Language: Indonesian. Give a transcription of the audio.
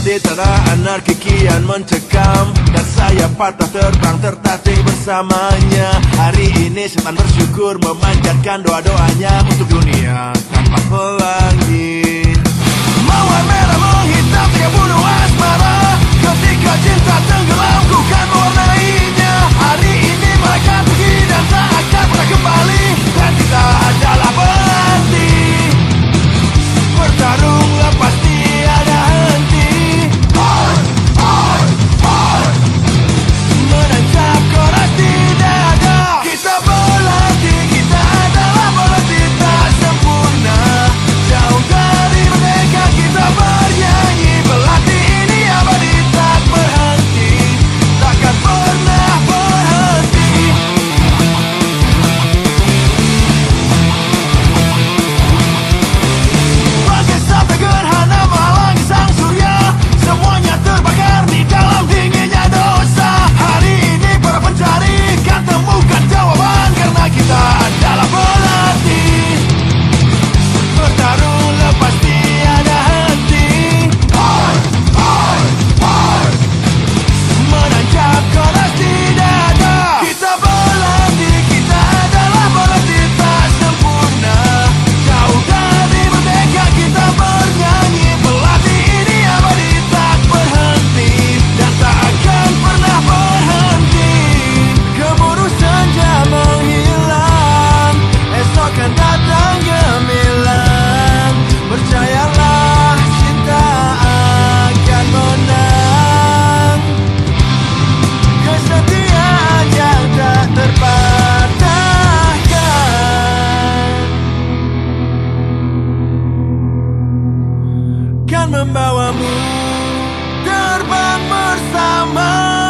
Di tanah anarki kian mencekam, dan saya patah terbang tertatih bersamanya. Hari ini setan bersyukur memanjatkan doa-doanya untuk dunia tanpa pelangi. Mawar merah menghitam 30 asmara, ketika cinta tenggelam ku kan mewarnainya. Hari ini mereka pergi dan tak akan pernah kembali, dan kita adalah pelatih. Bertarunglah pasti ada henti. Menancap koras di dada. Kita pelatih, kita adalah pelatih tak sempurna. Jauh dari merdeka kita bernyanyi. Pelatih ini abadi tak berhenti, takkan pernah berhenti. Bagai sampai gerhana menghalangi sang surya, semuanya terbakar di dalam dinginnya dosa. Hari ini para pencari kan temukan jawaban, karena kita adalah pelatih. Bertarung lepas tiada henti. Menancap keras di dada. Kita pelatih, kita adalah pelatih tak sempurna. Jauh dari merdeka kita bernyanyi. Pelatih ini abadi tak berhenti, dan tak akan pernah berhenti. Keburu senja menghilang, esok kan datang gemilang. Percayalah, cinta akan menang. Kesetiaan yang tak terpatahkan kan membawamu terbang bersama.